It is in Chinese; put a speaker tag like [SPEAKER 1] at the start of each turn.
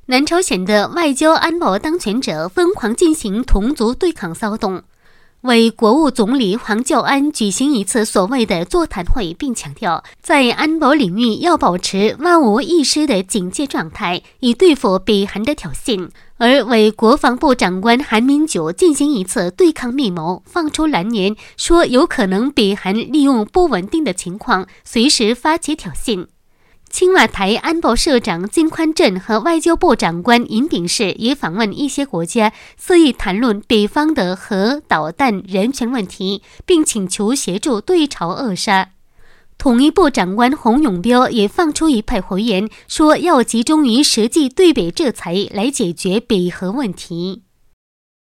[SPEAKER 1] 南朝鲜的外交安保当权者疯狂进行同族对抗骚动，为国务总理黄教安举行一次所谓的座谈会，并强调在安保领域要保持万无一失的警戒状态，以对付北韩的挑衅。而为国防部长官韩民九进行一次对抗密谋，放出蓝言，说有可能北韩利用不稳定的情况随时发起挑衅。青瓦台安保社长金宽镇和外交部长官尹炳世也访问一些国家，肆意谈论北方的核导弹人权问题，并请求协助对朝扼杀。统一部长官洪永标也放出一派回言，说要集中于实际对北制裁来解决北核问题。